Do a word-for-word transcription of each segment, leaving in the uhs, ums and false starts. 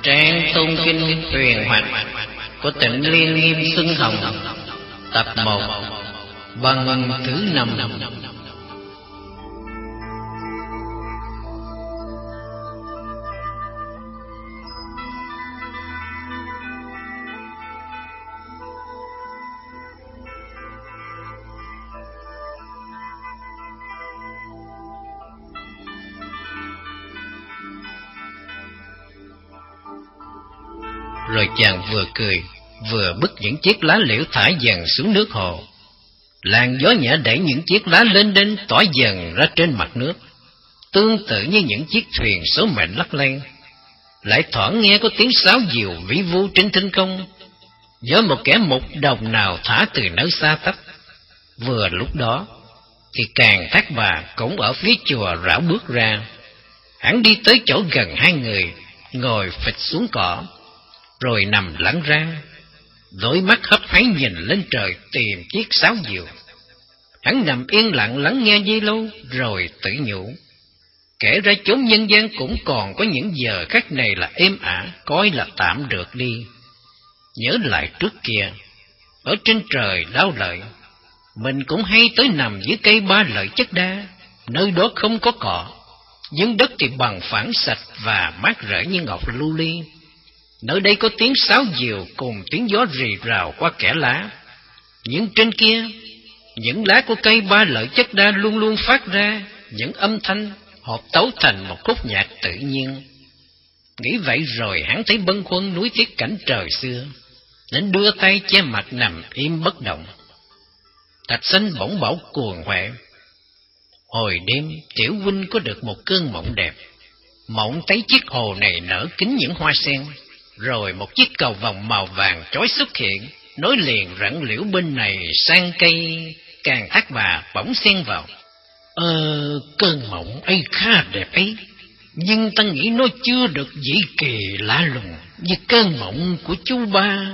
Trang tôn kinh huyền hoạch của Tịnh Liên Nghiêm Xuân Hồng, tập một, băng thứ năm. Rồi chàng vừa cười, vừa bứt những chiếc lá liễu thả dần xuống nước hồ. Làn gió nhẹ đẩy những chiếc lá lên đên tỏa dần ra trên mặt nước, tương tự như những chiếc thuyền số mệnh lắc lay. Lại thoảng nghe có tiếng sáo diều vĩ vu trên thinh không, do một kẻ mục đồng nào thả từ nơi xa tấp. Vừa lúc đó thì Càng Thác Bà cũng ở phía chùa rảo bước ra. Hắn đi tới chỗ gần hai người, ngồi phịch xuống cỏ, rồi nằm lẳng ra, đôi mắt hấp háy nhìn lên trời tìm chiếc sáo diều. Hắn nằm yên lặng lắng nghe giây lâu, rồi tự nhủ, kể ra chốn nhân gian cũng còn có những giờ khắc này là êm ả, coi là tạm được đi. Nhớ lại trước kia, ở trên trời Đao Lợi, mình cũng hay tới nằm dưới cây ba lợi chất đa, nơi đó không có cỏ, nhưng đất thì bằng phẳng sạch và mát rượi như ngọc lưu ly. Nơi đây có tiếng sáo diều cùng tiếng gió rì rào qua kẽ lá. Nhưng trên kia, những lá của cây ba lợi chất đa luôn luôn phát ra những âm thanh hợp tấu thành một khúc nhạc tự nhiên. Nghĩ vậy rồi hắn thấy bâng khuâng nuối tiếc cảnh trời xưa, nên đưa tay che mặt nằm im bất động. Thạch Sanh bỗng bảo cuồng huệ, hồi đêm Tiểu huynh có được một cơn mộng đẹp. Mộng thấy chiếc hồ này nở kín những hoa sen, rồi một chiếc cầu vồng màu vàng chói xuất hiện, nối liền rặng liễu bên này sang cây. Càng Thác Bà bỗng xen vào, Ờ, cơn mộng ấy khá đẹp ấy, nhưng ta nghĩ nó chưa được dĩ kỳ lạ lùng như cơn mộng của chú ba.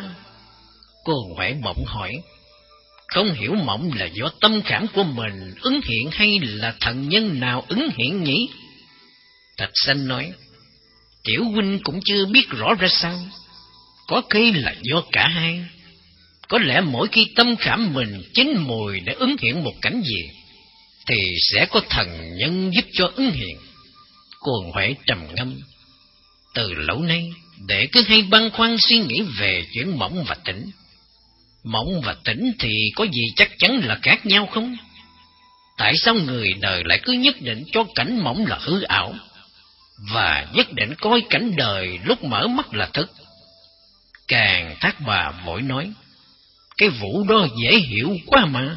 Cô Huệ bỗng hỏi, không hiểu mộng là do tâm khảm của mình ứng hiện hay là thần nhân nào ứng hiện nhỉ? Thạch Sanh nói, Tiểu huynh cũng chưa biết rõ ra sao. Có khi là do cả hai. Có lẽ mỗi khi tâm khảm mình chín mùi để ứng hiện một cảnh gì, thì sẽ có thần nhân giúp cho ứng hiện. Cuồng Huệ trầm ngâm, từ lâu nay đệ cứ hay băn khoăn suy nghĩ về chuyện mộng và tỉnh. Mộng và tỉnh thì có gì chắc chắn là khác nhau không? Tại sao người đời lại cứ nhất định cho cảnh mộng là hư ảo, và nhất định coi cảnh đời lúc mở mắt là thật? Càng Thác Bà vội nói, cái vụ đó dễ hiểu quá mà.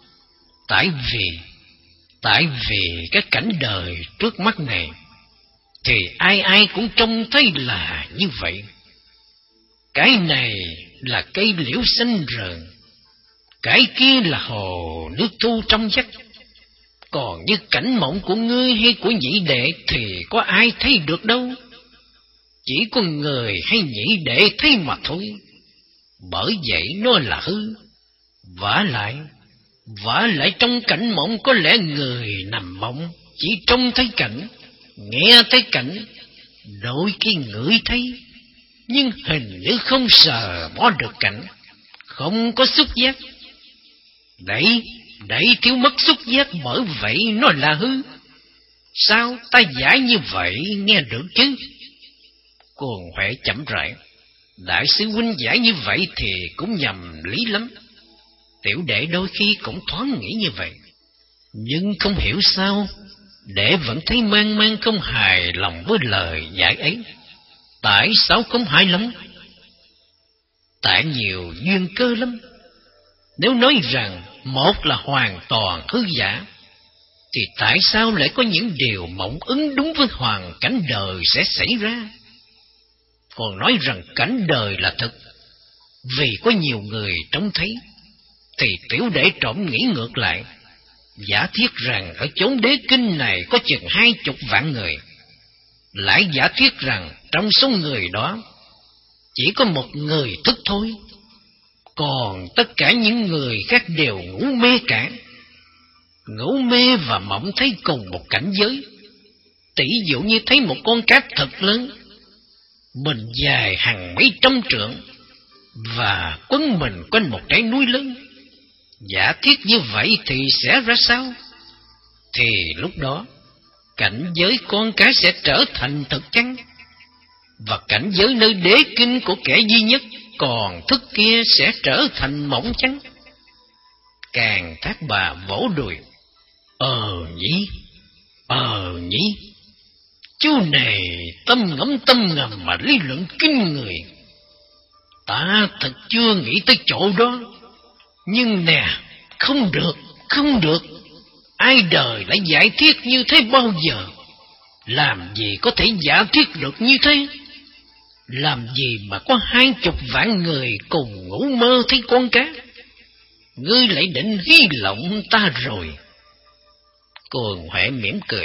Tại vì, tại vì cái cảnh đời trước mắt này, thì ai ai cũng trông thấy là như vậy. Cái này là cây liễu xanh rờn, cái kia là hồ nước thu trong vắt. Còn như cảnh mộng của ngươi hay của nhị đệ thì có ai thấy được đâu. Chỉ có người hay nhị đệ thấy mà thôi. Bởi vậy nó là hư. Vả lại, vả lại trong cảnh mộng có lẽ người nằm mộng chỉ trông thấy cảnh, nghe thấy cảnh, đôi khi ngửi thấy, nhưng hình như không sờ mó được cảnh, không có xúc giác. Đấy, đấy thiếu mất xúc giác, bởi vậy nó là hư. Sao ta giải như vậy nghe được chứ? Cuồng Huệ chậm rãi, đại sư huynh giải như vậy thì cũng nhầm lý lắm. Tiểu đệ đôi khi cũng thoáng nghĩ như vậy, nhưng không hiểu sao đệ vẫn thấy mang mang không hài lòng với lời giải ấy. Tại sao không hài lòng? Tại nhiều duyên cơ lắm. Nếu nói rằng một là hoàn toàn hư giả, thì tại sao lại có những điều mộng ứng đúng với hoàn cảnh đời sẽ xảy ra? Còn nói rằng cảnh đời là thật, vì có nhiều người trông thấy, thì tiểu đệ trộm nghĩ ngược lại, giả thiết rằng ở chốn đế kinh này có chừng hai chục vạn người, lại giả thiết rằng trong số người đó chỉ có một người thức thôi, còn tất cả những người khác đều ngủ mê cả. Ngủ mê và mộng thấy cùng một cảnh giới. Tỷ dụ như thấy một con cát thật lớn, mình dài hàng mấy trăm trượng và quấn mình quanh một dãy núi lớn. Giả thiết như vậy thì sẽ ra sao? Thì lúc đó cảnh giới con cá sẽ trở thành thực chăng? Và cảnh giới nơi đế kinh của kẻ duy nhất còn thức kia sẽ trở thành mộng chăng? Càng Thác Bà vỗ đùi. Ờ nhỉ, ờ nhỉ. Chú này tâm ngẫm tâm ngầm mà lý luận kinh người. Ta thật chưa nghĩ tới chỗ đó. Nhưng nè, không được, không được. Ai đời lại giải thiết như thế bao giờ? Làm gì có thể giả thiết được như thế? Làm gì mà có hai chục vạn người cùng ngủ mơ thấy con cá? Ngươi lại định hí lộng ta rồi. Cuồng Huệ mỉm cười.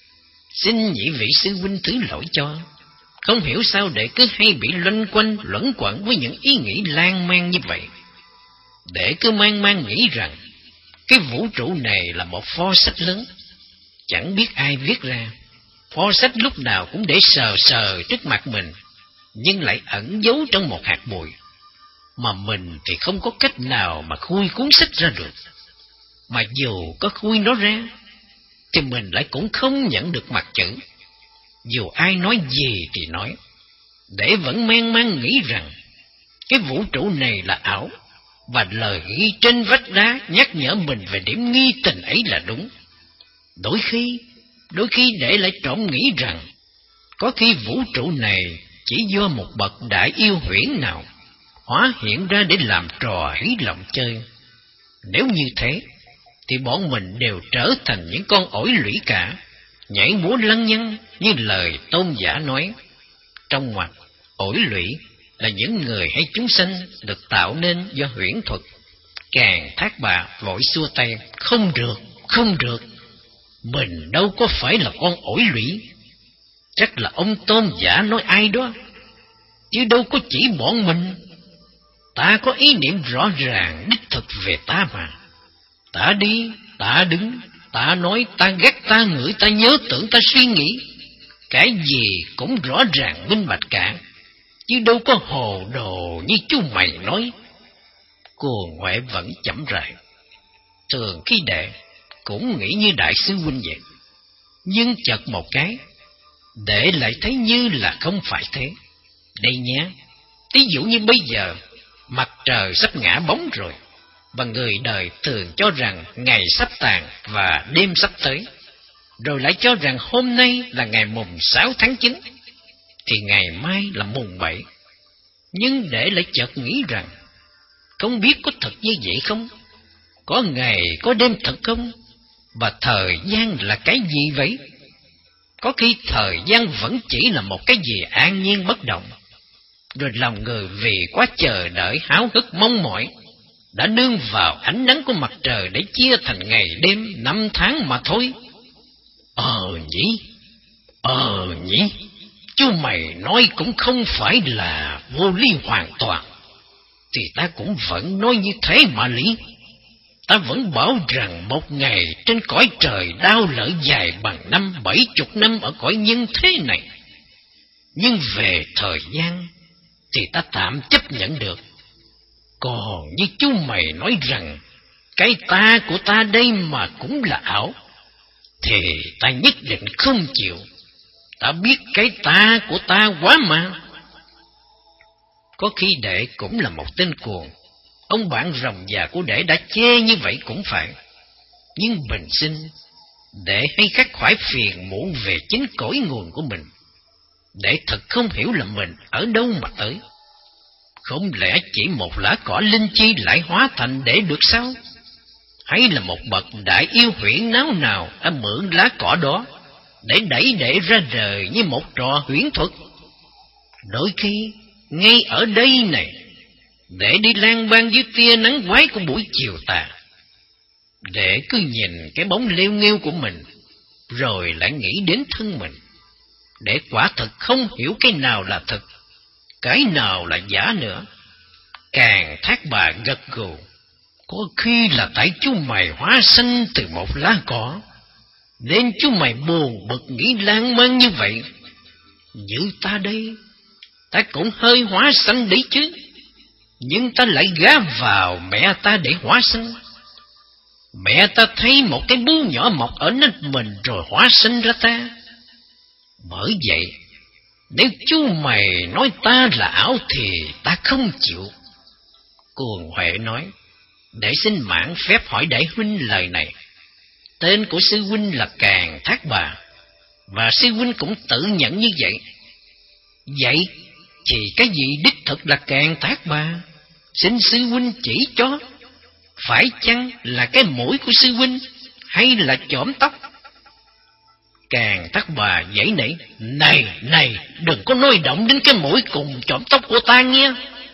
Xin nhị vị sư huynh thứ lỗi cho. Không hiểu sao đệ cứ hay bị loanh quanh luẩn quẩn với những ý nghĩ lan man như vậy. Đệ cứ mang mang nghĩ rằng cái vũ trụ này là một pho sách lớn, chẳng biết ai viết ra. Pho sách lúc nào cũng để sờ sờ trước mặt mình, nhưng lại ẩn giấu trong một hạt bụi, mà mình thì không có cách nào mà khui cuốn sách ra được. Mà dù có khui nó ra, thì mình lại cũng không nhận được mặt chữ. Dù ai nói gì thì nói, để vẫn mang mang nghĩ rằng cái vũ trụ này là ảo, và lời ghi trên vách đá nhắc nhở mình về điểm nghi tình ấy là đúng. Đôi khi, đôi khi để lại trộm nghĩ rằng có khi vũ trụ này chỉ do một bậc đại yêu huyễn nào hóa hiện ra để làm trò hí lòng chơi. Nếu như thế, thì bọn mình đều trở thành những con ổi lũy cả, nhảy múa lăng nhăng như lời tôn giả nói. Trong ngoặc, ổi lũy là những người hay chúng sanh được tạo nên do huyễn thuật. Càng Thác Bà vội xua tay. Không được, không được. Mình đâu có phải là con ổi lũy. Chắc là ông tôn giả nói ai đó, chứ đâu có chỉ bọn mình. Ta có ý niệm rõ ràng đích thực về ta mà. Ta đi, ta đứng, ta nói, ta ghét, ta ngửi, ta nhớ tưởng, ta suy nghĩ. Cái gì cũng rõ ràng minh bạch cả, chứ đâu có hồ đồ như chú mày nói. Cuồng Huệ vẫn chậm rãi. Thường khi đệ cũng nghĩ như đại sư huynh vậy, nhưng chợt một cái, đệ lại thấy như là không phải thế. Đây nhé, ví dụ như bây giờ mặt trời sắp ngã bóng rồi, và người đời thường cho rằng ngày sắp tàn và đêm sắp tới, rồi lại cho rằng hôm nay là ngày mùng sáu tháng chín, thì ngày mai là mùng bảy. Nhưng để lại chợt nghĩ rằng, không biết có thật như vậy không? Có ngày, có đêm thật không? Và thời gian là cái gì vậy? Có khi thời gian vẫn chỉ là một cái gì an nhiên bất động, rồi lòng người vì quá chờ đợi háo hức mong mỏi, đã nương vào ánh nắng của mặt trời để chia thành ngày đêm năm tháng mà thôi. Ờ nhỉ, ờ nhỉ, chú mày nói cũng không phải là vô lý hoàn toàn, thì ta cũng vẫn nói như thế mà lý. Ta vẫn bảo rằng một ngày trên cõi trời đau lỡ dài bằng năm bảy chục năm ở cõi nhân thế này. Nhưng về thời gian thì ta tạm chấp nhận được. Còn như chú mày nói rằng cái ta của ta đây mà cũng là ảo, thì ta nhất định không chịu. Ta biết cái ta của ta quá mà. Có khi đệ cũng là một tên cuồng. Ông bạn rồng già của đệ đã chê như vậy cũng phải. Nhưng bình sinh, đệ hay khắc khoải phiền muộn về chính cội nguồn của mình. Đệ thật không hiểu là mình ở đâu mà tới. Không lẽ chỉ một lá cỏ linh chi lại hóa thành để được sao? Hay là một bậc đại yêu huyễn náo nào đã mượn lá cỏ đó để đẩy đệ ra đời như một trò huyễn thuật? Đôi khi, ngay ở đây này, để đi lang bang dưới tia nắng quái của buổi chiều tà, để cứ nhìn cái bóng lêu nghêu của mình, rồi lại nghĩ đến thân mình, để quả thật không hiểu cái nào là thật, cái nào là giả nữa. Càng Thác Bà gật gù. Có khi là tại chú mày hóa sinh từ một lá cỏ, nên chú mày buồn bực nghĩ lan man như vậy. Như ta đây, ta cũng hơi hóa sanh đấy chứ, nhưng ta lại gá vào mẹ ta để hóa sanh. Mẹ ta thấy một cái bướu nhỏ mọc ở nách mình rồi hóa sinh ra ta. Bởi vậy, nếu chú mày nói ta là ảo thì ta không chịu. Cuồng Huệ nói, để xin mãn phép hỏi đại huynh lời này. Tên của sư huynh là Càn Thác Bà, và sư huynh cũng tự nhận như vậy. Vậy thì cái gì đích thực là Càn Thác Bà? Xin sư huynh chỉ cho. Phải chăng là cái mũi của sư huynh, hay là chỏm tóc? Càn Thác Bà giãy nảy, này, này, đừng có nói động đến cái mũi cùng chỏm tóc của ta nghe.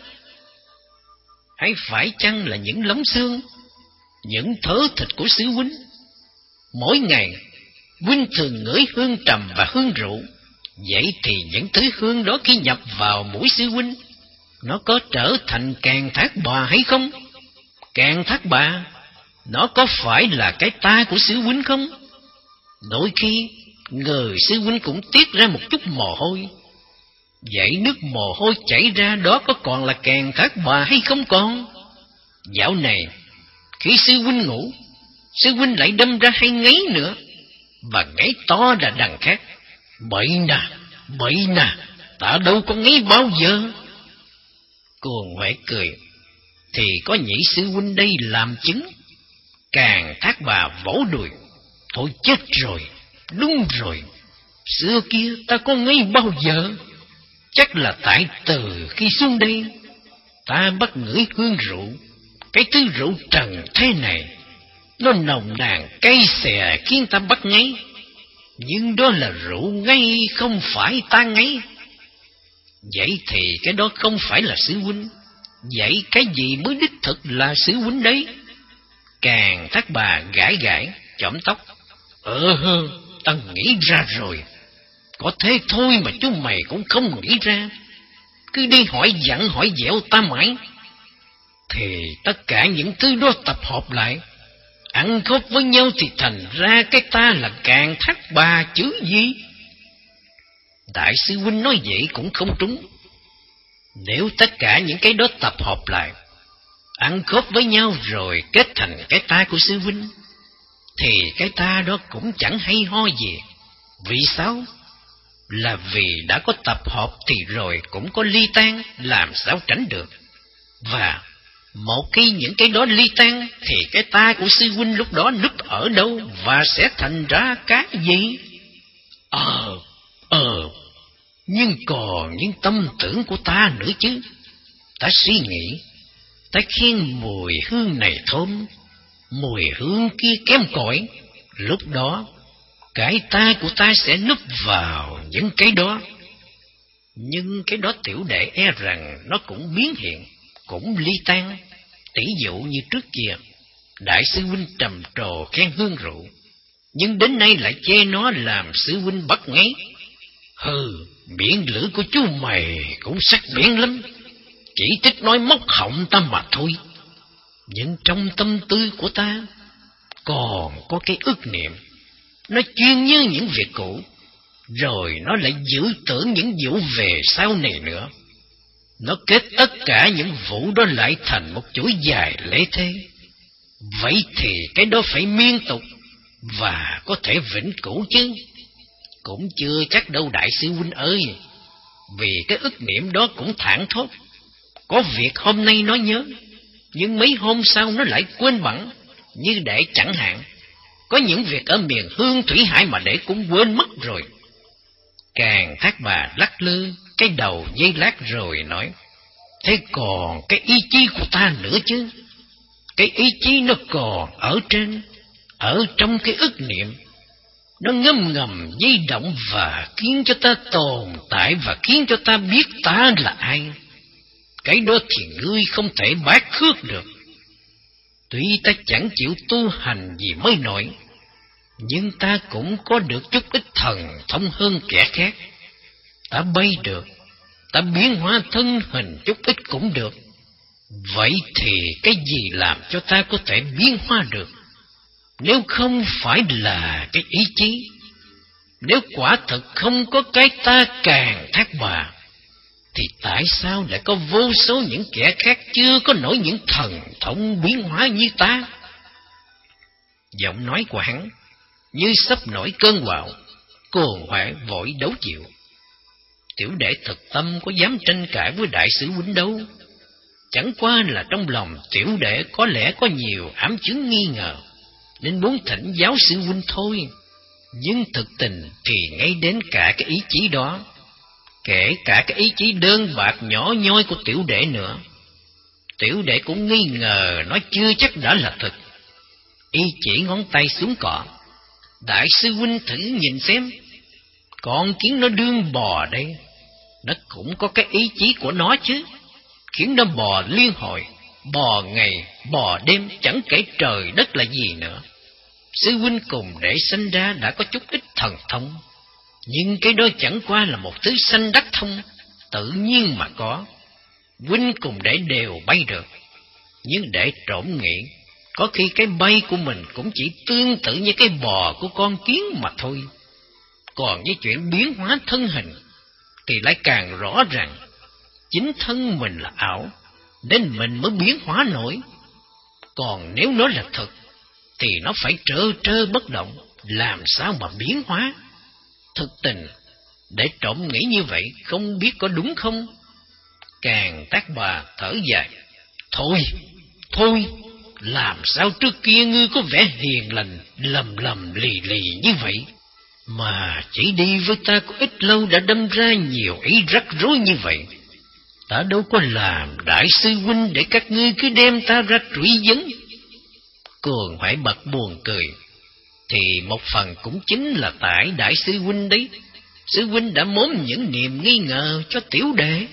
Hay phải chăng là những lóng xương, những thớ thịt của sư huynh? Mỗi ngày, huynh thường ngửi hương trầm và hương rượu. Vậy thì những thứ hương đó khi nhập vào mũi sư huynh, nó có trở thành Càn Thác Bà hay không? Càn Thác Bà, nó có phải là cái ta của sư huynh không? Đôi khi, người sư huynh cũng tiết ra một chút mồ hôi. Vậy nước mồ hôi chảy ra đó có còn là Càn Thác Bà hay không con? Dạo này, khi sư huynh ngủ, sư huynh lại đâm ra hay ngáy nữa, và ngáy to là đằng khác. Bậy nè, bậy nè, ta đâu có ngáy bao giờ. Cuồng Huệ cười, thì có nhị sư huynh đây làm chứng. Càn Thác Bà vỗ đùi, thôi chết rồi, đúng rồi, xưa kia ta có ngáy bao giờ? Chắc là tại từ khi xuống đây, ta bắt ngửi hương rượu, cái thứ rượu trần thế này, nó nồng nàn cay xè khiến ta bắt ngáy. Nhưng đó là rượu ngay, không phải ta ngáy. Vậy thì cái đó không phải là sư huynh. Vậy cái gì mới đích thực là sư huynh đấy? Càn Thác Bà gãi gãi chỏm tóc. Ờ hơ, ta nghĩ ra rồi. Có thế thôi mà chú mày cũng không nghĩ ra. Cứ đi hỏi dặn hỏi dẻo ta mãi. Thì tất cả những thứ đó tập hợp lại, ăn khớp với nhau thì thành ra cái ta là Càn Thác Bà chứ gì. Đại sư huynh nói vậy cũng không trúng. Nếu tất cả những cái đó tập hợp lại, ăn khớp với nhau rồi kết thành cái ta của sư huynh, thì cái ta đó cũng chẳng hay ho gì. Vì sao? Là vì đã có tập hợp thì rồi cũng có ly tan, làm sao tránh được. Và một khi những cái đó ly tan, thì cái ta của sư huynh lúc đó núp ở đâu và sẽ thành ra cái gì? Ờ, ờ, nhưng còn những tâm tưởng của ta nữa chứ. Ta suy nghĩ, ta khen mùi hương này thơm, mùi hương kia kém cỏi. Lúc đó, cái ta của ta sẽ núp vào những cái đó. Nhưng cái đó tiểu đệ e rằng nó cũng biến hiện, cũng ly tan. Tỷ dụ như trước kia, đại sư huynh trầm trồ khen hương rượu, nhưng đến nay lại chê nó làm sư huynh bắt ngáy. Hừ, miệng lưỡi của chú mày cũng sắc bén lắm, chỉ thích nói móc họng ta mà thôi. Nhưng trong tâm tư của ta còn có cái ức niệm, nó chuyên nhớ những việc cũ, rồi nó lại giữ tưởng những vụ về sau này nữa. Nó kết tất cả những vụ đó lại thành một chuỗi dài lễ thế. Vậy thì cái đó phải miên tục và có thể vĩnh cửu chứ. Cũng chưa chắc đâu đại sư huynh ơi. Vì cái ức niệm đó cũng thảng thốt. Có việc hôm nay nó nhớ, nhưng mấy hôm sau nó lại quên bẵng. Như để chẳng hạn, có những việc ở miền Hương Thủy Hải mà để cũng quên mất rồi. Càn Thác Bà lắc lư cái đầu dây lát rồi nói, thế còn cái ý chí của ta nữa chứ. Cái ý chí nó còn ở trên, ở trong cái ức niệm. Nó ngâm ngầm dây động và khiến cho ta tồn tại và khiến cho ta biết ta là ai. Cái đó thì ngươi không thể bác khước được. Tuy ta chẳng chịu tu hành gì mới nổi, nhưng ta cũng có được chút ít thần thông hơn kẻ khác. Ta bay được, ta biến hóa thân hình chút ít cũng được. Vậy thì cái gì làm cho ta có thể biến hóa được? Nếu không phải là cái ý chí, nếu quả thật không có cái ta Càn Thác Bà, thì tại sao lại có vô số những kẻ khác chưa có nổi những thần thông biến hóa như ta? Giọng nói của hắn như sắp nổi cơn bão, Cuồng Huệ vội đấu chịu. Tiểu đệ thực tâm có dám tranh cãi với đại sư huynh đâu. Chẳng qua là trong lòng tiểu đệ có lẽ có nhiều ám chứng nghi ngờ, nên muốn thỉnh giáo sư huynh thôi. Nhưng thực tình thì ngay đến cả cái ý chí đó, kể cả cái ý chí đơn bạc nhỏ nhoi của tiểu đệ nữa, tiểu đệ cũng nghi ngờ nó chưa chắc đã là thật. Y chỉ ngón tay xuống cỏ. Đại sư huynh thử nhìn xem, con kiến nó đương bò đây, nó cũng có cái ý chí của nó chứ. Khiến nó bò liên hồi, bò ngày, bò đêm, chẳng kể trời đất là gì nữa. Sư huynh cùng để sinh ra đã có chút ít thần thông, nhưng cái đó chẳng qua là một thứ sanh đắc thông, tự nhiên mà có. Huynh cùng để đều bay được, nhưng để trộm nghĩ, có khi cái bay của mình cũng chỉ tương tự như cái bò của con kiến mà thôi. Còn với chuyện biến hóa thân hình thì lại càng rõ ràng. Chính thân mình là ảo, nên mình mới biến hóa nổi. Còn nếu nó là thật, thì nó phải trơ trơ bất động, làm sao mà biến hóa? Thực tình, để trộm nghĩ như vậy, không biết có đúng không? Càng Tác Bà thở dài. Thôi, thôi, làm sao trước kia ngươi có vẻ hiền lành, lầm lầm lì lì như vậy, mà chỉ đi với ta có ít lâu đã đâm ra nhiều ý rắc rối như vậy. Ta đâu có làm đại sư huynh để các ngươi cứ đem ta ra truy vấn. Cuồng Huệ bật buồn cười. Thì một phần cũng chính là tại đại sư huynh đấy. Sư huynh đã mốm những niềm nghi ngờ cho tiểu đệ.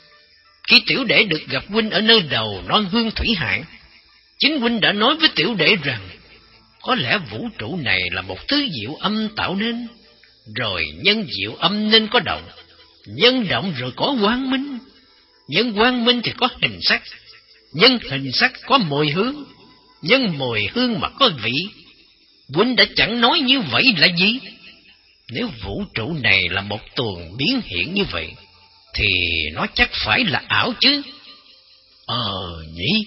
Khi tiểu đệ được gặp huynh ở nơi đầu non hương thủy hải, chính huynh đã nói với tiểu đệ rằng có lẽ vũ trụ này là một thứ diệu âm tạo nên, rồi nhân diệu âm nên có động, nhân động rồi có quang minh, nhân quang minh thì có hình sắc, nhân hình sắc có mùi hương, nhân mùi hương mà có vị. Huynh đã chẳng nói như vậy là gì? Nếu vũ trụ này là một tuồng biến hiện như vậy, thì nó chắc phải là ảo chứ. Ờ nhỉ,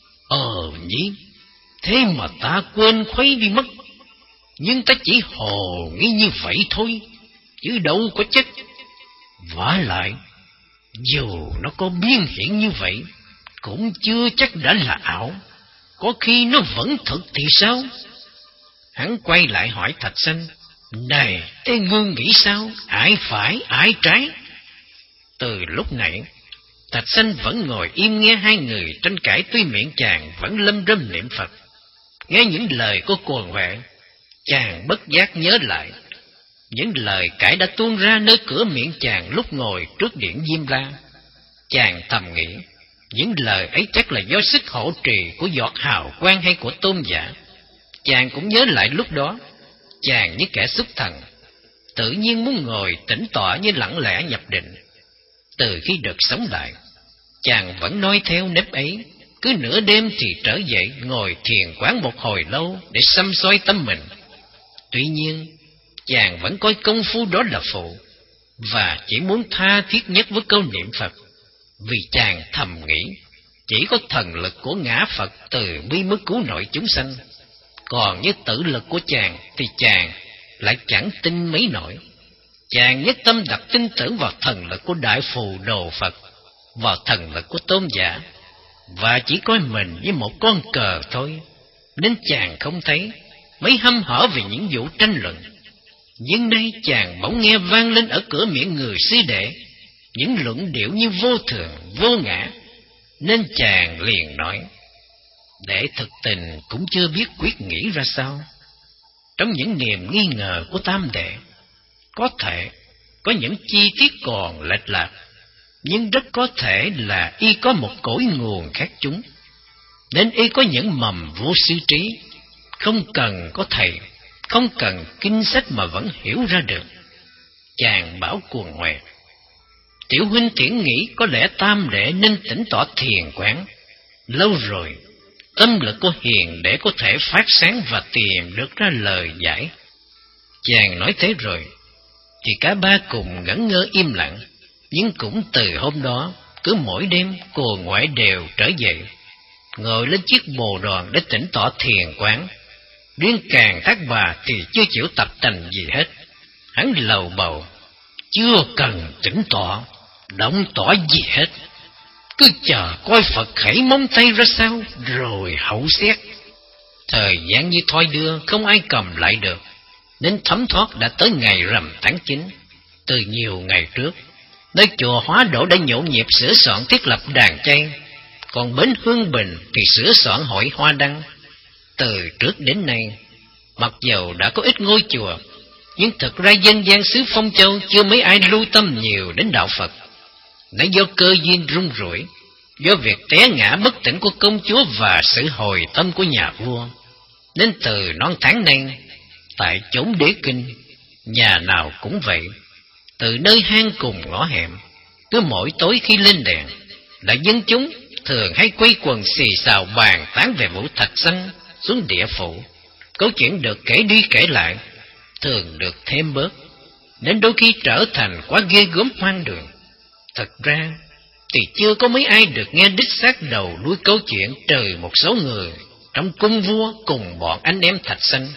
ờ nhỉ, thế mà ta quên khuấy đi mất. Nhưng ta chỉ hồ nghi như vậy thôi, chứ đâu có chắc. Vả lại, dù nó có biến hiện như vậy, cũng chưa chắc đã là ảo. Có khi nó vẫn thật thì sao? Hắn quay lại hỏi Thạch Sanh. Này, thế ngươi nghĩ sao? Ai phải, ai trái? Từ lúc nãy, Thạch Sanh vẫn ngồi im nghe hai người tranh cãi, tuy miệng chàng vẫn lâm râm niệm Phật. Nghe những lời của Cuồng Huệ, chàng bất giác nhớ lại những lời cãi đã tuôn ra nơi cửa miệng chàng lúc ngồi trước điện Diêm La. Chàng thầm nghĩ, những lời ấy chắc là do sức hộ trì của giọt hào quang hay của tôn giả. Chàng cũng nhớ lại lúc đó, chàng như kẻ xuất thần, tự nhiên muốn ngồi tĩnh tọa như lặng lẽ nhập định. Từ khi được sống lại, chàng vẫn nói theo nếp ấy, cứ nửa đêm thì trở dậy ngồi thiền quán một hồi lâu để xăm soi tâm mình. Tuy nhiên, chàng vẫn coi công phu đó là phụ, và chỉ muốn tha thiết nhất với câu niệm Phật, vì chàng thầm nghĩ, chỉ có thần lực của ngã Phật từ bi mới cứu nổi chúng sanh. Còn với tự lực của chàng thì chàng lại chẳng tin mấy nổi. Chàng nhất tâm đặt tin tưởng vào thần lực của Đại Phù Đồ Phật, vào thần lực của tôn giả, và chỉ coi mình như một con cờ thôi, nên chàng không thấy mấy hăm hở về những vụ tranh luận. Nhưng nay chàng bỗng nghe vang lên ở cửa miệng người sư đệ những luận điệu như vô thường, vô ngã, nên chàng liền nói, để thực tình cũng chưa biết quyết nghĩ ra sao. Trong những niềm nghi ngờ của tam đệ, có thể có những chi tiết còn lệch lạc, nhưng rất có thể là y có một cội nguồn khác chúng, nên y có những mầm vô sư trí, không cần có thầy, không cần kinh sách mà vẫn hiểu ra được. Chàng bảo Cuồng Huệ, tiểu huynh thiển nghĩ có lẽ tam đệ nên tỉnh tọa thiền quán. Lâu rồi, tâm lực của hiền để có thể phát sáng và tìm được ra lời giải. Chàng nói thế rồi, thì cả ba cùng ngẩn ngơ im lặng, Nhưng cũng từ hôm đó, cứ mỗi đêm cô ngoại đều trở về, ngồi lên chiếc bồ đoàn để thỉnh tọa thiền quán. Riêng Càn Thác Bà thì chưa chịu tập tành gì hết. Hắn lầu bầu, chưa cần thỉnh tọa, động tọa gì hết, cứ chờ coi Phật khẩy móng tay ra sao rồi hậu xét. Thời gian như thoi đưa, không ai cầm lại được, nên thấm thoát đã tới ngày rằm tháng chín. Từ nhiều ngày trước, nơi chùa Hóa Độ đã nhộn nhịp sửa soạn thiết lập đàn chay, còn bến Hương Bình thì sửa soạn hội hoa đăng. Từ trước đến nay, mặc dầu đã có ít ngôi chùa, nhưng thực ra dân gian xứ Phong Châu chưa mấy ai lưu tâm nhiều đến đạo Phật. Nãy do cơ duyên rung rủi, do việc té ngã bất tỉnh của công chúa và sự hồi tâm của nhà vua, nên từ non tháng nay, tại chốn đế kinh, nhà nào cũng vậy. Từ nơi hang cùng ngõ hẻm, cứ mỗi tối khi lên đèn, là dân chúng thường hay quây quần xì xào bàn tán về vụ Thạch Sanh xuống địa phủ. Câu chuyện được kể đi kể lại, thường được thêm bớt, nên đôi khi trở thành quá ghê gớm hoang đường. Thật ra thì chưa có mấy ai được nghe đích xác đầu đuôi câu chuyện, trừ một số người trong cung vua cùng bọn anh em Thạch Sanh.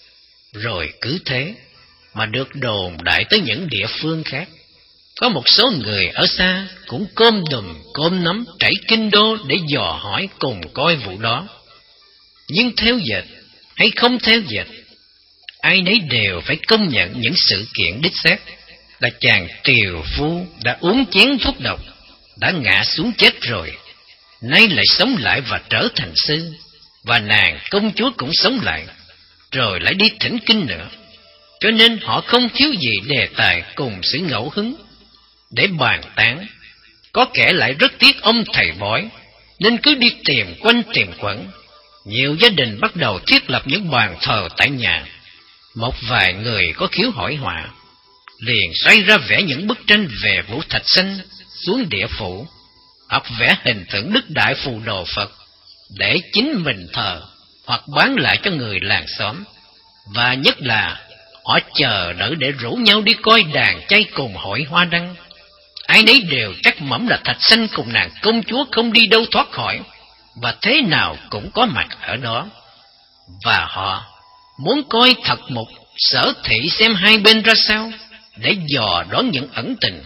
Rồi cứ thế mà được đồn đại tới những địa phương khác. Có một số người ở xa cũng cơm đùm cơm nắm trảy kinh đô để dò hỏi cùng coi vụ đó. Nhưng theo dệt hay không theo dệt, ai nấy đều phải công nhận những sự kiện đích xác là chàng tiều phu đã uống chén thuốc độc, đã ngã xuống chết rồi, nay lại sống lại và trở thành sư, và nàng công chúa cũng sống lại, rồi lại đi thỉnh kinh nữa. Cho nên họ không thiếu gì đề tài cùng sự ngẫu hứng để bàn tán. Có kẻ lại rất tiếc ông thầy bói, nên cứ đi tìm quanh tìm quẩn. Nhiều gia đình bắt đầu thiết lập những bàn thờ tại nhà. Một vài người có khiếu hỏi họa liền xoay ra vẽ những bức tranh về vụ Thạch Sanh xuống địa phủ, hoặc vẽ hình tượng Đức Đại Phù Đồ Phật để chính mình thờ hoặc bán lại cho người làng xóm. Và nhất là họ chờ đợi để rủ nhau đi coi đàn chay cùng hội hoa đăng. Ai nấy đều chắc mẩm là Thạch Sanh cùng nàng công chúa không đi đâu thoát khỏi, và thế nào cũng có mặt ở đó. Và họ muốn coi thật mục, sở thị xem hai bên ra sao, để dò đoán những ẩn tình.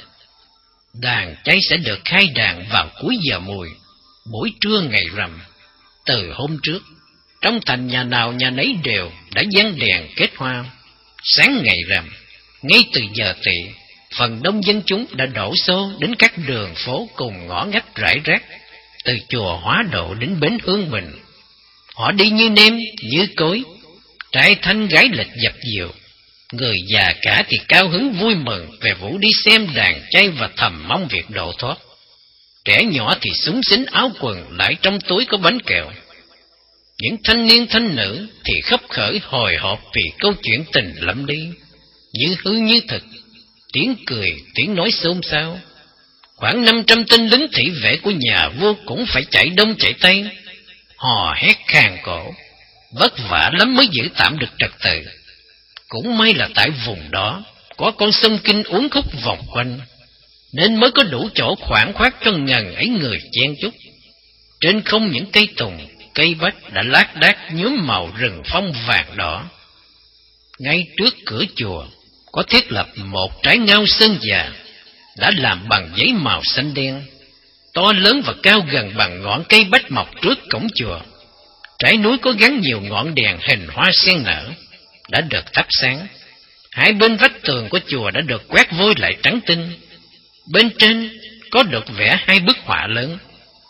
Đàn chay sẽ được khai đàn vào cuối giờ mùi, buổi trưa ngày rằm. Từ hôm trước, trong thành nhà nào nhà nấy đều đã dán đèn kết hoa. Sáng ngày rằm, ngay từ giờ tỵ, phần đông dân chúng đã đổ xô đến các đường phố cùng ngõ ngách rải rác, từ chùa Hóa Độ đến bến Hương Bình. Họ đi như nêm, như cối, trai thanh gái lệch dập dìu. Người già cả thì cao hứng vui mừng về vụ đi xem đàn chay và thầm mong việc độ thoát. Trẻ nhỏ thì xúng xính áo quần lại trong túi có bánh kẹo. Những thanh niên thanh nữ thì khấp khởi hồi hộp vì câu chuyện tình lẫm đi, như hư như thực, tiếng cười, tiếng nói xôn xao. Khoảng năm trăm tên lính thị vệ của nhà vua cũng phải chạy đông chạy tây, hò hét khàn cổ, vất vả lắm mới giữ tạm được trật tự. Cũng may là tại vùng đó có con sông Kinh uốn khúc vòng quanh, nên mới có đủ chỗ khoảng khoát cho ngần ấy người chen chúc. Trên không những cây tùng, cây bách đã lác đác nhuốm màu rừng phong vàng đỏ. Ngay trước cửa chùa có thiết lập một trái ngao sơn già, đã làm bằng giấy màu xanh đen, to lớn và cao gần bằng ngọn cây bách mọc trước cổng chùa. Trái núi có gắn nhiều ngọn đèn hình hoa sen nở, đã được thắp sáng. Hai bên vách tường của chùa đã được quét vôi lại trắng tinh. Bên trên có được vẽ hai bức họa lớn,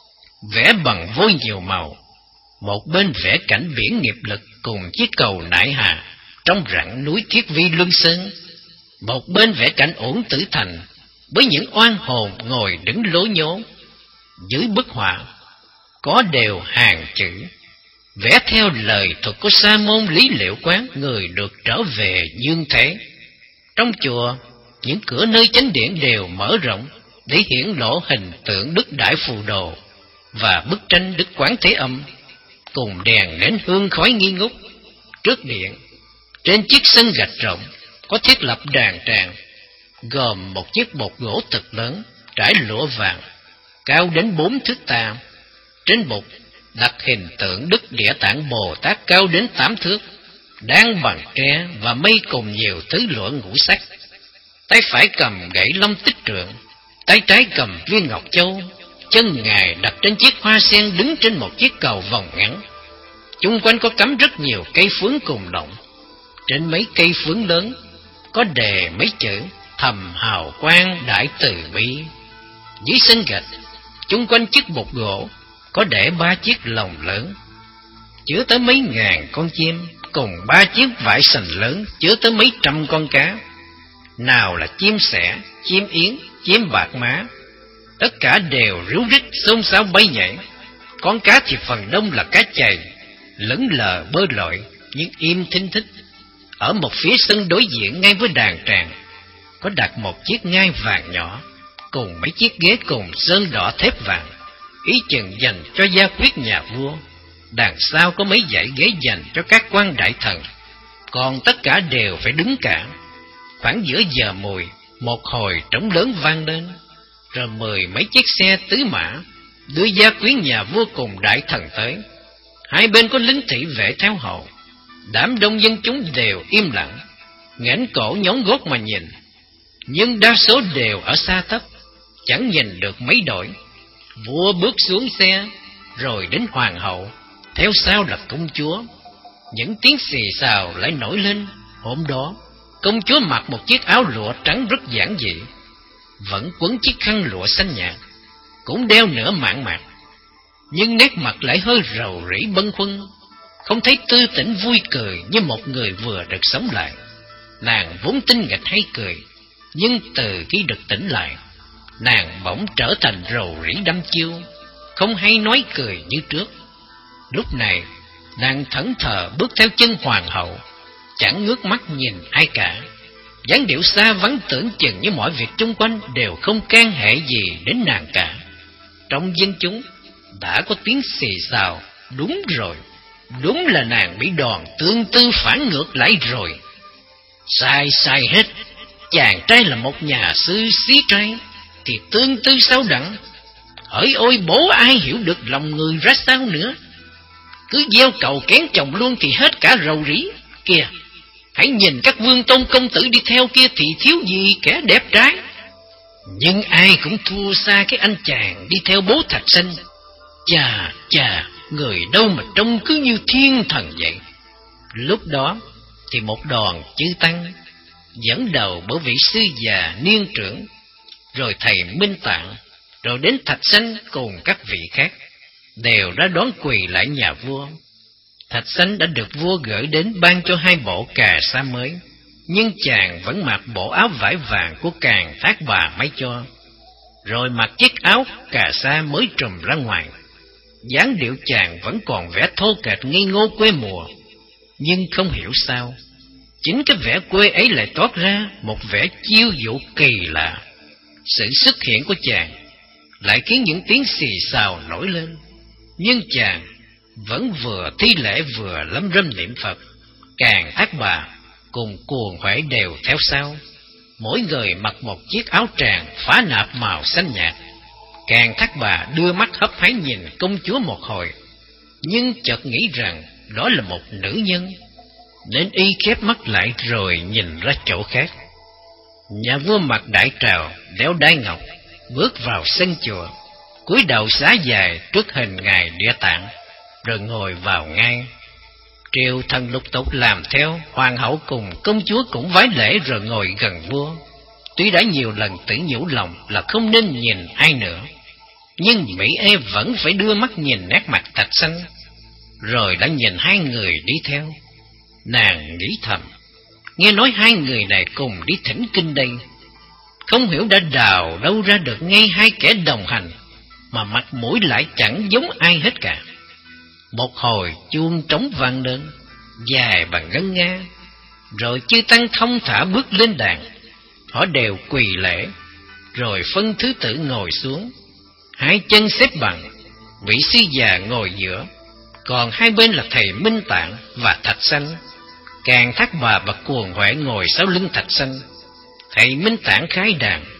vẽ bằng vôi nhiều màu. Một bên vẽ cảnh biển nghiệp lực cùng chiếc cầu Nại Hà trong rặng núi Thiết Vi Luân Sơn. Một bên vẽ cảnh Uổng Tử Thành với những oan hồn ngồi đứng lố nhố. Dưới bức họa có đều hàng chữ vẽ theo lời thuật của Sa môn Lý Liệu Quán, người được trở về dương thế. Trong chùa, những cửa nơi chánh điện đều mở rộng để hiển lộ hình tượng Đức Đại Phù Đồ và bức tranh Đức Quán Thế Âm, cùng đèn nến hương khói nghi ngút. Trước điện, trên chiếc sân gạch rộng có thiết lập đàn tràng, gồm một chiếc bột gỗ thật lớn trải lụa vàng, cao đến bốn thước tà. Trên bục đặt hình tượng Đức Địa Tạng Bồ Tát cao đến tám thước, đang bằng tre và mây cùng nhiều thứ lụa ngũ sắc. Tay phải cầm gậy long tích trượng, tay trái cầm viên ngọc châu. Chân Ngài đặt trên chiếc hoa sen đứng trên một chiếc cầu vòng ngắn. Chung quanh có cắm rất nhiều cây phướng cùng động. Trên mấy cây phướng lớn có đề mấy chữ Thầm Hào Quang Đại Từ Bi. Dưới sân gạch, chung quanh chiếc bục gỗ có để ba chiếc lồng lớn chứa tới mấy ngàn con chim, cùng ba chiếc vải sành lớn chứa tới mấy trăm con cá. Nào là chim sẻ, chim yến, chim bạc má, tất cả đều ríu rít xôn xao bay nhảy. Con cá thì phần đông là cá chày, lững lờ bơi lội nhưng im thinh thích. Ở một phía sân đối diện ngay với đàn tràng có đặt một chiếc ngai vàng nhỏ cùng mấy chiếc ghế cùng sơn đỏ thép vàng, ý chừng dành cho gia quyết nhà vua. Đằng sau có mấy dãy ghế dành cho các quan đại thần, còn tất cả đều phải đứng cả. Khoảng giữa giờ mùi, một hồi trống lớn vang lên, rồi mười mấy chiếc xe tứ mã đưa gia quyến nhà vua cùng đại thần tới. Hai bên có lính thị vệ theo hầu. Đám đông dân chúng đều im lặng, nghển cổ nhón gót mà nhìn, nhưng đa số đều ở xa thấp, chẳng nhìn được mấy đội. Vua bước xuống xe, rồi đến hoàng hậu, theo sau là công chúa. Những tiếng xì xào lại nổi lên. Hôm đó, công chúa mặc một chiếc áo lụa trắng rất giản dị, vẫn quấn chiếc khăn lụa xanh nhạt, cũng đeo nửa mạn mạc, nhưng nét mặt lại hơi rầu rĩ bâng khuâng, không thấy tươi tỉnh vui cười như một người vừa được sống lại. Nàng vốn tinh nghịch hay cười, nhưng từ khi được tỉnh lại, nàng bỗng trở thành rầu rĩ đăm chiêu, không hay nói cười như trước. Lúc này, nàng thẫn thờ bước theo chân hoàng hậu, chẳng ngước mắt nhìn ai cả. Dáng điệu xa vắng tưởng chừng như mọi việc chung quanh đều không can hệ gì đến nàng cả. Trong dân chúng đã có tiếng xì xào. Đúng rồi, đúng là nàng bị đòn tương tư phản ngược lại rồi. Sai sai hết. Chàng trai là một nhà sư xí trai thì tương tư sao đặng. Hỡi ôi bố, ai hiểu được lòng người ra sao nữa. Cứ gieo cầu kén chồng luôn thì hết cả rầu rĩ. Kìa, hãy nhìn các vương tôn công tử đi theo kia thì thiếu gì kẻ đẹp trai. Nhưng ai cũng thua xa cái anh chàng đi theo bố Thạch Sanh. Chà chà, người đâu mà trông cứ như thiên thần vậy. Lúc đó thì một đoàn chư tăng dẫn đầu bởi vị sư già niên trưởng, rồi thầy Minh Tạng, rồi đến Thạch Sanh cùng các vị khác, đều đã đón quỳ lại nhà vua. Thạch Sanh đã được vua gửi đến ban cho hai bộ cà sa mới, nhưng chàng vẫn mặc bộ áo vải vàng của Càn Thác Bà may cho, rồi mặc chiếc áo cà sa mới trùm ra ngoài. Dáng điệu chàng vẫn còn vẻ thô kệch ngây ngô quê mùa, nhưng không hiểu sao, chính cái vẻ quê ấy lại toát ra một vẻ chiêu dụ kỳ lạ. Sự xuất hiện của chàng lại khiến những tiếng xì xào nổi lên, nhưng chàng vẫn vừa thi lễ vừa lẩm râm niệm Phật. Càn Thác Bà cùng Cuồng Huệ đều theo sau, mỗi người mặc một chiếc áo tràng phá nạp màu xanh nhạt. Càn Thác Bà đưa mắt hấp háy nhìn công chúa một hồi, nhưng chợt nghĩ rằng đó là một nữ nhân, nên y khép mắt lại rồi nhìn ra chỗ khác. Nhà vua mặc đại trào, đeo đai ngọc, bước vào sân chùa, cúi đầu xá dài trước hình ngài Địa Tạng, rồi ngồi vào ngai. Triều thần lục tục làm theo, hoàng hậu cùng công chúa cũng vái lễ rồi ngồi gần vua. Tuy đã nhiều lần tự nhủ lòng là không nên nhìn ai nữa, nhưng Mỹ Ê vẫn phải đưa mắt nhìn nét mặt Thạch Sanh, rồi đã nhìn hai người đi theo. Nàng nghĩ thầm, nghe nói hai người này cùng đi thỉnh kinh đây, không hiểu đã đào đâu ra được ngay hai kẻ đồng hành, mà mặt mũi lại chẳng giống ai hết cả. Một hồi chuông trống vang lên, dài bằng ngân nga, rồi chư tăng thông thả bước lên đàn. Họ đều quỳ lễ, rồi phân thứ tự ngồi xuống, hai chân xếp bằng, vị sư già ngồi giữa, còn hai bên là thầy Minh Tạng và Thạch Sanh. Càn Thác Bà và Cuồng Huệ ngồi sau lưng Thạch Sanh. Thầy Minh Tạng khái đàn,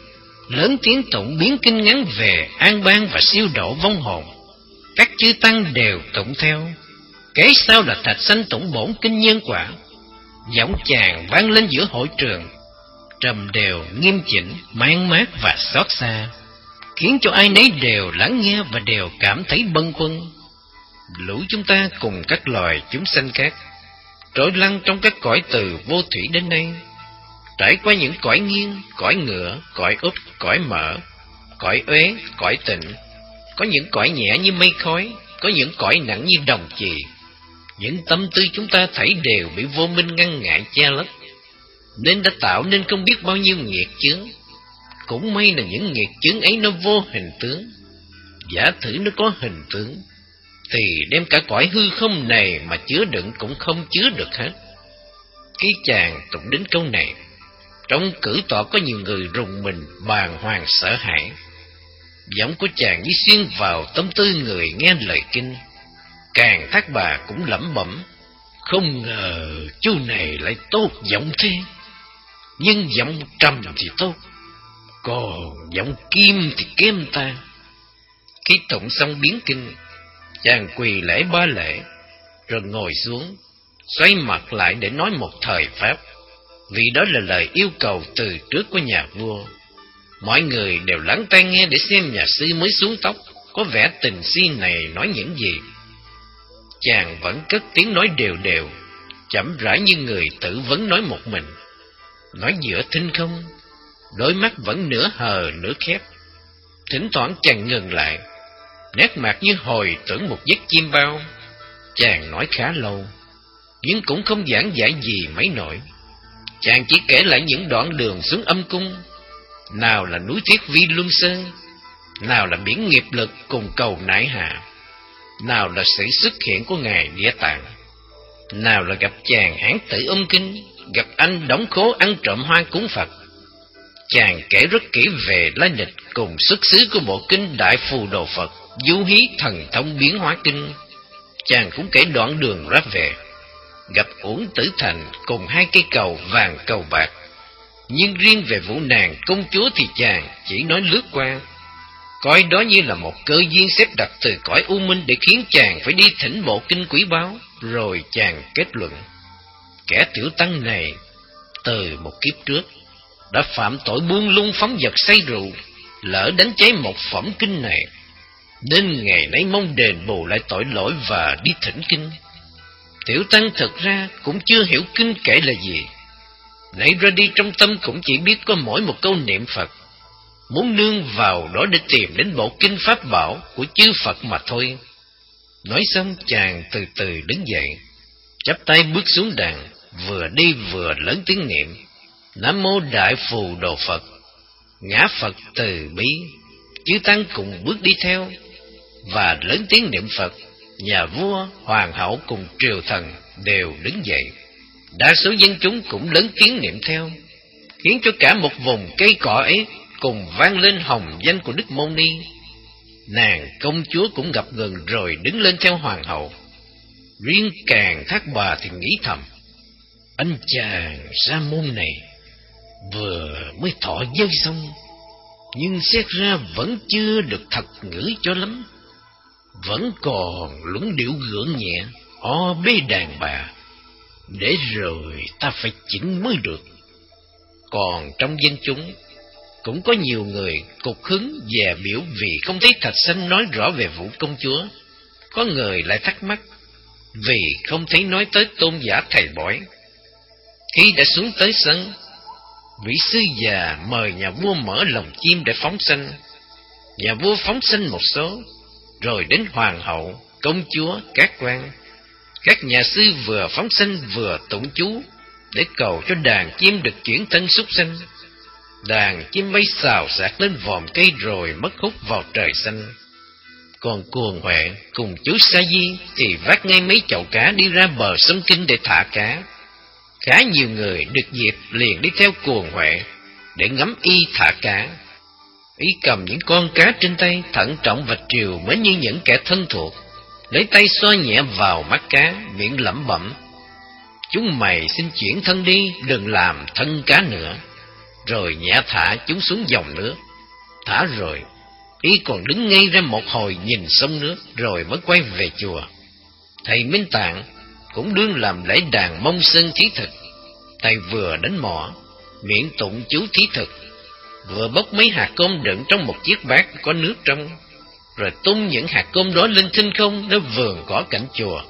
lớn tiếng tụng biến kinh ngắn về an bang và siêu độ vong hồn. Các chư tăng đều tụng theo. Kế sau là Thạch Sanh tụng bổn kinh nhân quả. Giọng chàng vang lên giữa hội trường, trầm đều, nghiêm chỉnh, man mát và xót xa, khiến cho ai nấy đều lắng nghe và đều cảm thấy bâng khuâng. Lũ chúng ta cùng các loài chúng sanh khác trôi lăn trong các cõi từ vô thủy đến nay, trải qua những cõi nghiêng, cõi ngựa, cõi úp, cõi mở, cõi uế, cõi tịnh. Có những cõi nhẹ như mây khói, có những cõi nặng như đồng chì. Những tâm tư chúng ta thảy đều bị vô minh ngăn ngại che lấp, nên đã tạo nên không biết bao nhiêu nghiệt chướng. Cũng may là những nghiệt chướng ấy nó vô hình tướng. Giả thử nó có hình tướng, thì đem cả cõi hư không này mà chứa đựng cũng không chứa được hết. Khi chàng tụng đến câu này, trong cử tọa có nhiều người rùng mình, bàng hoàng sợ hãi. Giọng của chàng như xuyên vào tâm tư người nghe lời kinh. Càng Thác Bà cũng lẩm bẩm, không ngờ chú này lại tốt giọng thế. Nhưng giọng trầm thì tốt, còn giọng kim thì kém ta. Khi tụng xong biến kinh, chàng quỳ lễ ba lễ, rồi ngồi xuống, xoay mặt lại để nói một thời pháp, vì đó là lời yêu cầu từ trước của nhà vua. Mọi người đều lắng tai nghe để xem nhà sư mới xuống tóc có vẻ tình si này nói những gì. Chàng vẫn cất tiếng nói đều đều, chậm rãi như người tự vấn nói một mình, nói giữa thinh không, đôi mắt vẫn nửa hờ nửa khép. Thỉnh thoảng chàng ngừng lại, nét mặt như hồi tưởng một giấc chim bao. Chàng nói khá lâu, nhưng cũng không giảng giải gì mấy nổi. Chàng chỉ kể lại những đoạn đường xuống âm cung, nào là núi Thiết Vi Luân Sơn, nào là biển nghiệp lực cùng cầu Nại Hà, nào là sự xuất hiện của Ngài Địa Tạng, nào là gặp chàng án tử ôm kinh, gặp anh đóng khố ăn trộm hoa cúng Phật. Chàng kể rất kỹ về lai lịch cùng xuất xứ của bộ kinh Đại Phù Đồ Phật, Du Hí Thần Thông Biến Hóa Kinh. Chàng cũng kể đoạn đường ra về, gặp Uổng Tử Thành cùng hai cây cầu vàng cầu bạc. Nhưng riêng về vụ nàng công chúa thì chàng chỉ nói lướt qua, coi đó như là một cơ duyên xếp đặt từ cõi u minh để khiến chàng phải đi thỉnh bộ kinh quý báu. Rồi chàng kết luận, kẻ tiểu tăng này từ một kiếp trước đã phạm tội buông lung phóng vật say rượu, lỡ đánh cháy một phẩm kinh này, nên ngày nay mong đền bù lại tội lỗi và đi thỉnh kinh. Tiểu tăng thực ra cũng chưa hiểu kinh kể là gì, nãy ra đi trong tâm cũng chỉ biết có mỗi một câu niệm Phật, muốn nương vào đó để tìm đến bộ kinh pháp bảo của chư Phật mà thôi. Nói xong chàng từ từ đứng dậy, chắp tay bước xuống đàn, vừa đi vừa lớn tiếng niệm Nam Mô Đại Phù Đồ Phật, ngã Phật từ bi. Chư tăng cùng bước đi theo và lớn tiếng niệm Phật. Nhà vua, hoàng hậu cùng triều thần đều đứng dậy, đa số dân chúng cũng lớn tiếng niệm theo, khiến cho cả một vùng cây cỏ ấy cùng vang lên hồng danh của Đức Mâu Ni. Nàng công chúa cũng gặp gần rồi đứng lên theo hoàng hậu. Riêng Càng Thác Bà thì nghĩ thầm, anh chàng sa môn này vừa mới thọ giới xong, nhưng xét ra vẫn chưa được thật ngữ cho lắm, vẫn còn luẩn điệu gượng nhẹ, o bê đàn bà, để rồi ta phải chỉnh mới được. Còn trong dân chúng cũng có nhiều người cục hứng dè biểu vì không thấy Thạch Sanh nói rõ về vụ công chúa. Có người lại thắc mắc vì không thấy nói tới tôn giả thầy bói. Khi đã xuống tới sân, vị sư già mời nhà vua mở lồng chim để phóng sanh. Nhà vua phóng sanh một số, rồi đến hoàng hậu, công chúa, các quan. Các nhà sư vừa phóng sanh vừa tụng chú để cầu cho đàn chim được chuyển thân súc sanh. Đàn chim bay xào xạc lên vòm cây rồi mất hút vào trời xanh. Còn Cuồng Huệ cùng chú Sa Di thì vác ngay mấy chậu cá đi ra bờ sông Kinh để thả cá. Khá nhiều người được dịp liền đi theo Cuồng Huệ để ngắm y thả cá. Y cầm những con cá trên tay, thận trọng và triều mến như những kẻ thân thuộc, lấy tay xoa nhẹ vào mắt cá, miệng lẩm bẩm: chúng mày xin chuyển thân đi, đừng làm thân cá nữa. Rồi nhẹ thả chúng xuống dòng nước, thả rồi, y còn đứng ngay ra một hồi nhìn sông nước rồi mới quay về chùa. Thầy Minh Tạng cũng đương làm lễ đàn Mông Sơn thí thực. Thầy vừa đánh mõ, miệng tụng chú thí thực, vừa bốc mấy hạt cơm đựng trong một chiếc bát có nước trong, rồi tung những hạt cơm đó lên thinh không nơi vườn cỏ cạnh chùa.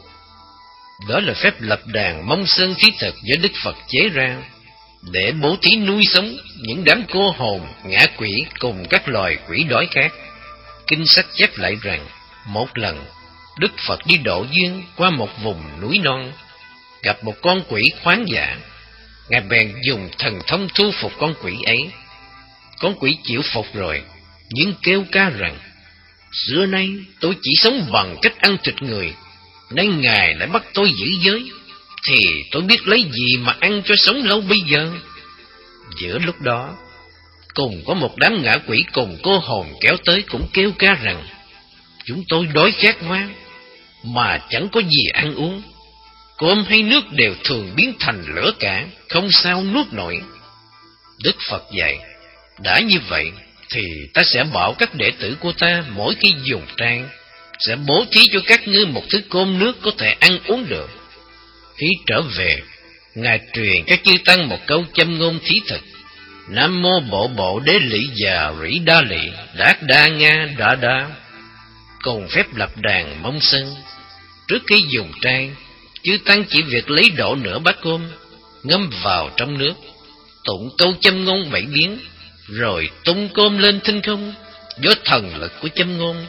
Đó là phép lập đàn Mông Sơn thí thực do Đức Phật chế ra, để bố thí nuôi sống những đám cô hồn, ngã quỷ cùng các loài quỷ đói khác. Kinh sách chép lại rằng, một lần Đức Phật đi độ duyên qua một vùng núi non, gặp một con quỷ khoáng dạ. Ngài bèn dùng thần thông thu phục con quỷ ấy. Con quỷ chịu phục rồi, nhưng kêu ca rằng, xưa nay tôi chỉ sống bằng cách ăn thịt người, nay Ngài lại bắt tôi giữ giới, thì tôi biết lấy gì mà ăn cho sống lâu bây giờ. Giữa lúc đó, cùng có một đám ngã quỷ cùng cô hồn kéo tới cũng kêu ca rằng, chúng tôi đói khát quá, mà chẳng có gì ăn uống. Cơm hay nước đều thường biến thành lửa cả, không sao nuốt nổi. Đức Phật dạy, đã như vậy, thì ta sẽ bảo các đệ tử của ta mỗi khi dùng trang, sẽ bố thí cho các ngươi một thứ cơm nước có thể ăn uống được. Khi trở về, Ngài truyền các chư tăng một câu châm ngôn thí thực: Nam mô bộ bộ đế lị già rỉ đa lị, đát đa nga đa đa. Cùng phép lập đàn Mông Sơn, trước khi dùng trang, chư tăng chỉ việc lấy đổ nửa bát cơm, ngâm vào trong nước, tụng câu châm ngôn bảy biến, rồi tung cơm lên thinh không do thần lực của châm ngôn.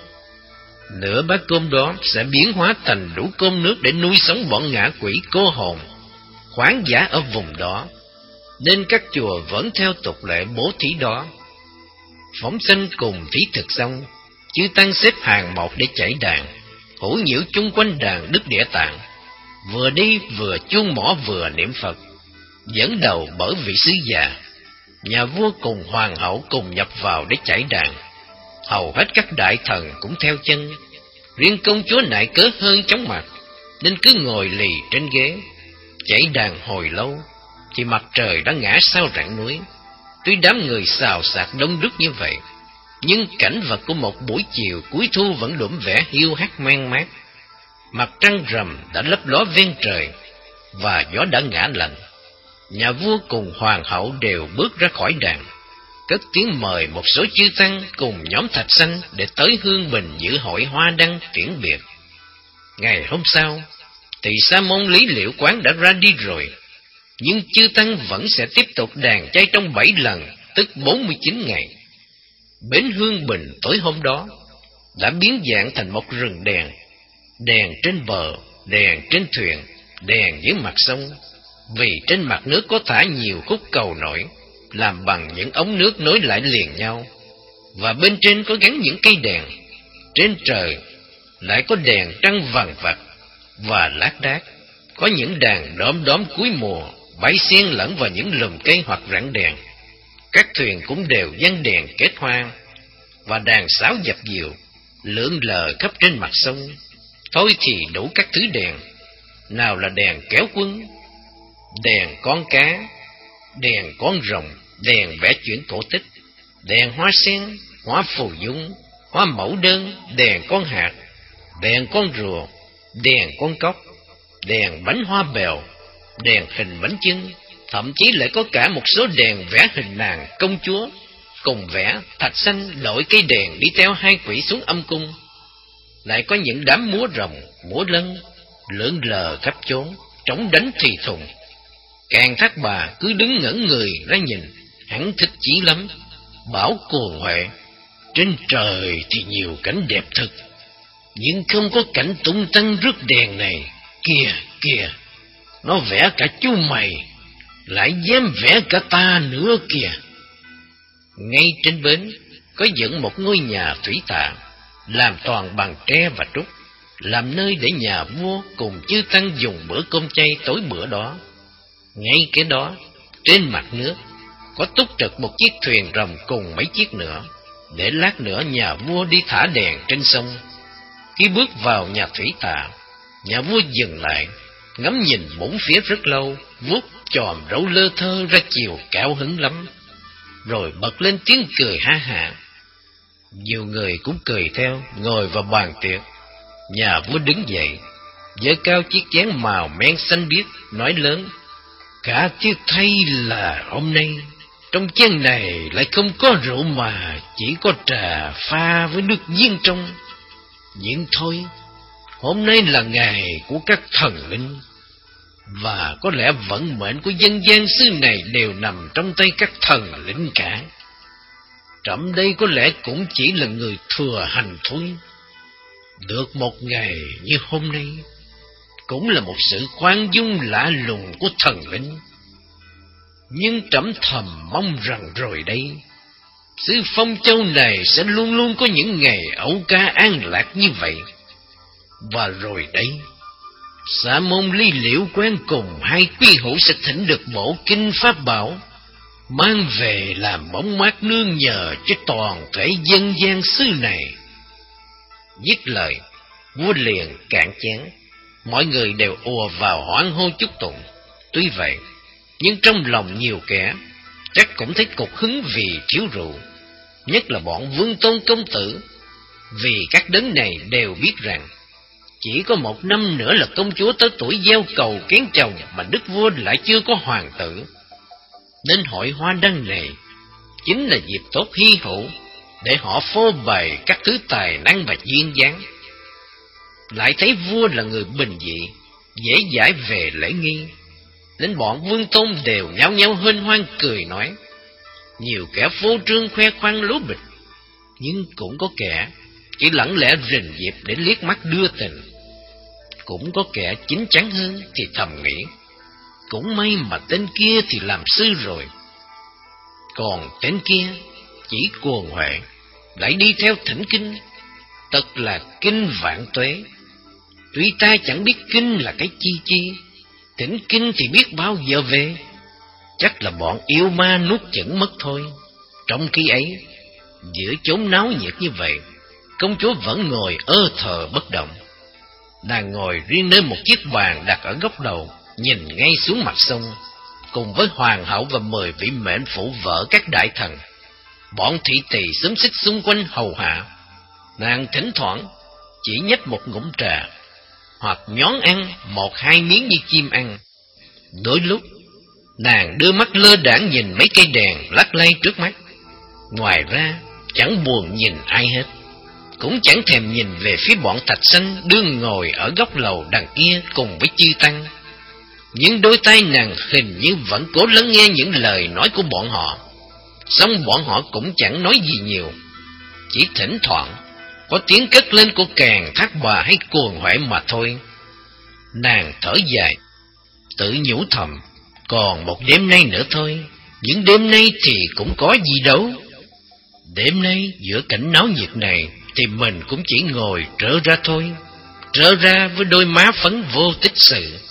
Nửa bát cơm đó sẽ biến hóa thành đủ cơm nước để nuôi sống bọn ngã quỷ cô hồn khoáng giả ở vùng đó, nên các chùa vẫn theo tục lệ bố thí đó. Phóng sanh cùng thí thực xong, chư tăng xếp hàng một để chảy đàn, hữu nhiễu chung quanh đàn Đức Địa Tạng, vừa đi vừa chuông mõ vừa niệm Phật. Dẫn đầu bởi vị sứ già, nhà vua cùng hoàng hậu cùng nhập vào để chảy đàn. Hầu hết các đại thần cũng theo chân. Riêng công chúa nại cớ hơn chóng mặt, nên cứ ngồi lì trên ghế. Chảy đàn hồi lâu thì mặt trời đã ngã sau rặng núi. Tuy đám người xào xạc đông đúc như vậy, nhưng cảnh vật của một buổi chiều cuối thu vẫn đượm vẻ hiu hắt man mát. Mặt trăng rằm đã lấp ló ven trời, và gió đã ngã lạnh. Nhà vua cùng hoàng hậu đều bước ra khỏi đàn, cất tiếng mời một số chư tăng cùng nhóm Thạch Sanh để tới Hương Bình dự hội hoa đăng tiễn biệt. Ngày hôm sau, thì Sa môn Lý Liệu Quán đã ra đi rồi, nhưng chư tăng vẫn sẽ tiếp tục đàn chay trong bảy lần, tức bốn mươi chín ngày. Bến Hương Bình tối hôm đó đã biến dạng thành một rừng đèn, đèn trên bờ, đèn trên thuyền, đèn dưới mặt sông, vì trên mặt nước có thả nhiều khúc cầu nổi, làm bằng những ống nước nối lại liền nhau, và bên trên có gắn những cây đèn. Trên trời lại có đèn trăng vàng vặt và lác đác, có những đàn đóm đóm cuối mùa bay xen lẫn vào những lùm cây hoặc rặng đèn. Các thuyền cũng đều giăng đèn kết hoa, và đàn sáo dập dìu lượn lờ khắp trên mặt sông. Thôi thì đủ các thứ đèn, nào là đèn kéo quân, đèn con cá, đèn con rồng, đèn vẽ chuyển cổ tích, đèn hoa sen, hoa phù dung, hoa mẫu đơn, đèn con hạt, đèn con rùa, đèn con cóc, đèn bánh hoa bèo, đèn hình bánh chưng, thậm chí lại có cả một số đèn vẽ hình nàng công chúa, cùng vẽ Thạch Sanh lội cây đèn đi theo hai quỷ xuống âm cung. Lại có những đám múa rồng, múa lân, lượn lờ khắp chốn, trống đánh thì thùng. Càng Thác Bà cứ đứng ngẩn người ra nhìn, hắn thích chí lắm, bảo cuồng huệ: trên trời thì nhiều cảnh đẹp thực, nhưng không có cảnh tung tăng rước đèn này. Kìa kìa, nó vẽ cả chú mày, lại dám vẽ cả ta nữa kìa. Ngay trên bến có dựng một ngôi nhà thủy tạ, làm toàn bằng tre và trúc, làm nơi để nhà vua cùng chư tăng dùng bữa cơm chay tối bữa đó. Ngay cái đó, trên mặt nước có túc trực một chiếc thuyền rồng cùng mấy chiếc nữa, để lát nữa nhà vua đi thả đèn trên sông. Khi bước vào nhà thủy tạ, nhà vua dừng lại, ngắm nhìn bốn phía rất lâu, vuốt chòm râu lơ thơ ra chiều, cao hứng lắm, rồi bật lên tiếng cười ha hả. Nhiều người cũng cười theo, ngồi vào bàn tiệc. Nhà vua đứng dậy, giơ cao chiếc chén màu men xanh biếc, nói lớn: Cả tiếc thay là hôm nay trong chén này lại không có rượu mà chỉ có trà pha với nước viên trong. Nhưng thôi, hôm nay là ngày của các thần linh, và có lẽ vận mệnh của dân gian xứ này đều nằm trong tay các thần linh cả. Trẫm đây có lẽ cũng chỉ là người thừa hành thôi. Được một ngày như hôm nay cũng là một sự khoan dung lạ lùng của thần linh. Nhưng trẫm thầm mong rằng rồi đây, xứ Phong Châu này sẽ luôn luôn có những ngày ẩu ca an lạc như vậy. Và rồi đây, Sa môn Ly Liễu Quan cùng hai quy hữu sẽ thỉnh được bộ kinh pháp bảo, mang về làm bóng mát nương nhờ cho toàn thể dân gian xứ này. Dứt lời, vua liền cạn chén. Mọi người đều ùa vào hoan hô chúc tụng. Tuy vậy, nhưng trong lòng nhiều kẻ chắc cũng thấy cục hứng vì thiếu rượu, nhất là bọn Vương Tôn công tử, vì các đấng này đều biết rằng chỉ có một năm nữa là công chúa tới tuổi gieo cầu kén chồng mà đức vua lại chưa có hoàng tử, nên hội hoa đăng này chính là dịp tốt hy hữu để họ phô bày các thứ tài năng và duyên dáng. Lại thấy vua là người bình dị, dễ dãi về lễ nghi, nên bọn Vương Tôn đều nhao nhao hên hoan cười nói. Nhiều kẻ phô trương khoe khoang lố bịch, nhưng cũng có kẻ chỉ lẳng lẽ rình dịp để liếc mắt đưa tình. Cũng có kẻ chín chắn hơn thì thầm nghĩ, cũng may mà tên kia thì làm sư rồi. Còn tên kia chỉ cuồng huệ, lại đi theo thỉnh kinh, thật là kinh vạn tuế. Tuy ta chẳng biết kinh là cái chi chi, thỉnh kinh thì biết bao giờ về. Chắc là bọn yêu ma nuốt chửng mất thôi. Trong khi ấy, giữa chốn náo nhiệt như vậy, công chúa vẫn ngồi ơ thờ bất động. Nàng ngồi riêng nơi một chiếc bàn đặt ở góc đầu, nhìn ngay xuống mặt sông, cùng với hoàng hậu và mười vị mệnh phụ vợ các đại thần. Bọn thị tỳ xúm xít xung quanh hầu hạ. Nàng thỉnh thoảng chỉ nhấp một ngụm trà, hoặc nhón ăn một hai miếng như chim ăn. Đôi lúc nàng đưa mắt lơ đãng nhìn mấy cây đèn lắc lay trước mắt. Ngoài ra chẳng buồn nhìn ai hết, cũng chẳng thèm nhìn về phía bọn Thạch Sanh đương ngồi ở góc lầu đằng kia cùng với chư tăng. Nhưng đôi tay nàng hình như vẫn cố lắng nghe những lời nói của bọn họ. Song bọn họ cũng chẳng nói gì nhiều, chỉ thỉnh thoảng có tiếng cất lên của kèn thác bà hay cuồng huệ mà thôi. Nàng thở dài, tự nhủ thầm, còn một đêm nay nữa thôi, những đêm nay thì cũng có gì đâu. Đêm nay giữa cảnh náo nhiệt này thì mình cũng chỉ ngồi trở ra thôi, trở ra với đôi má phấn vô tích sự.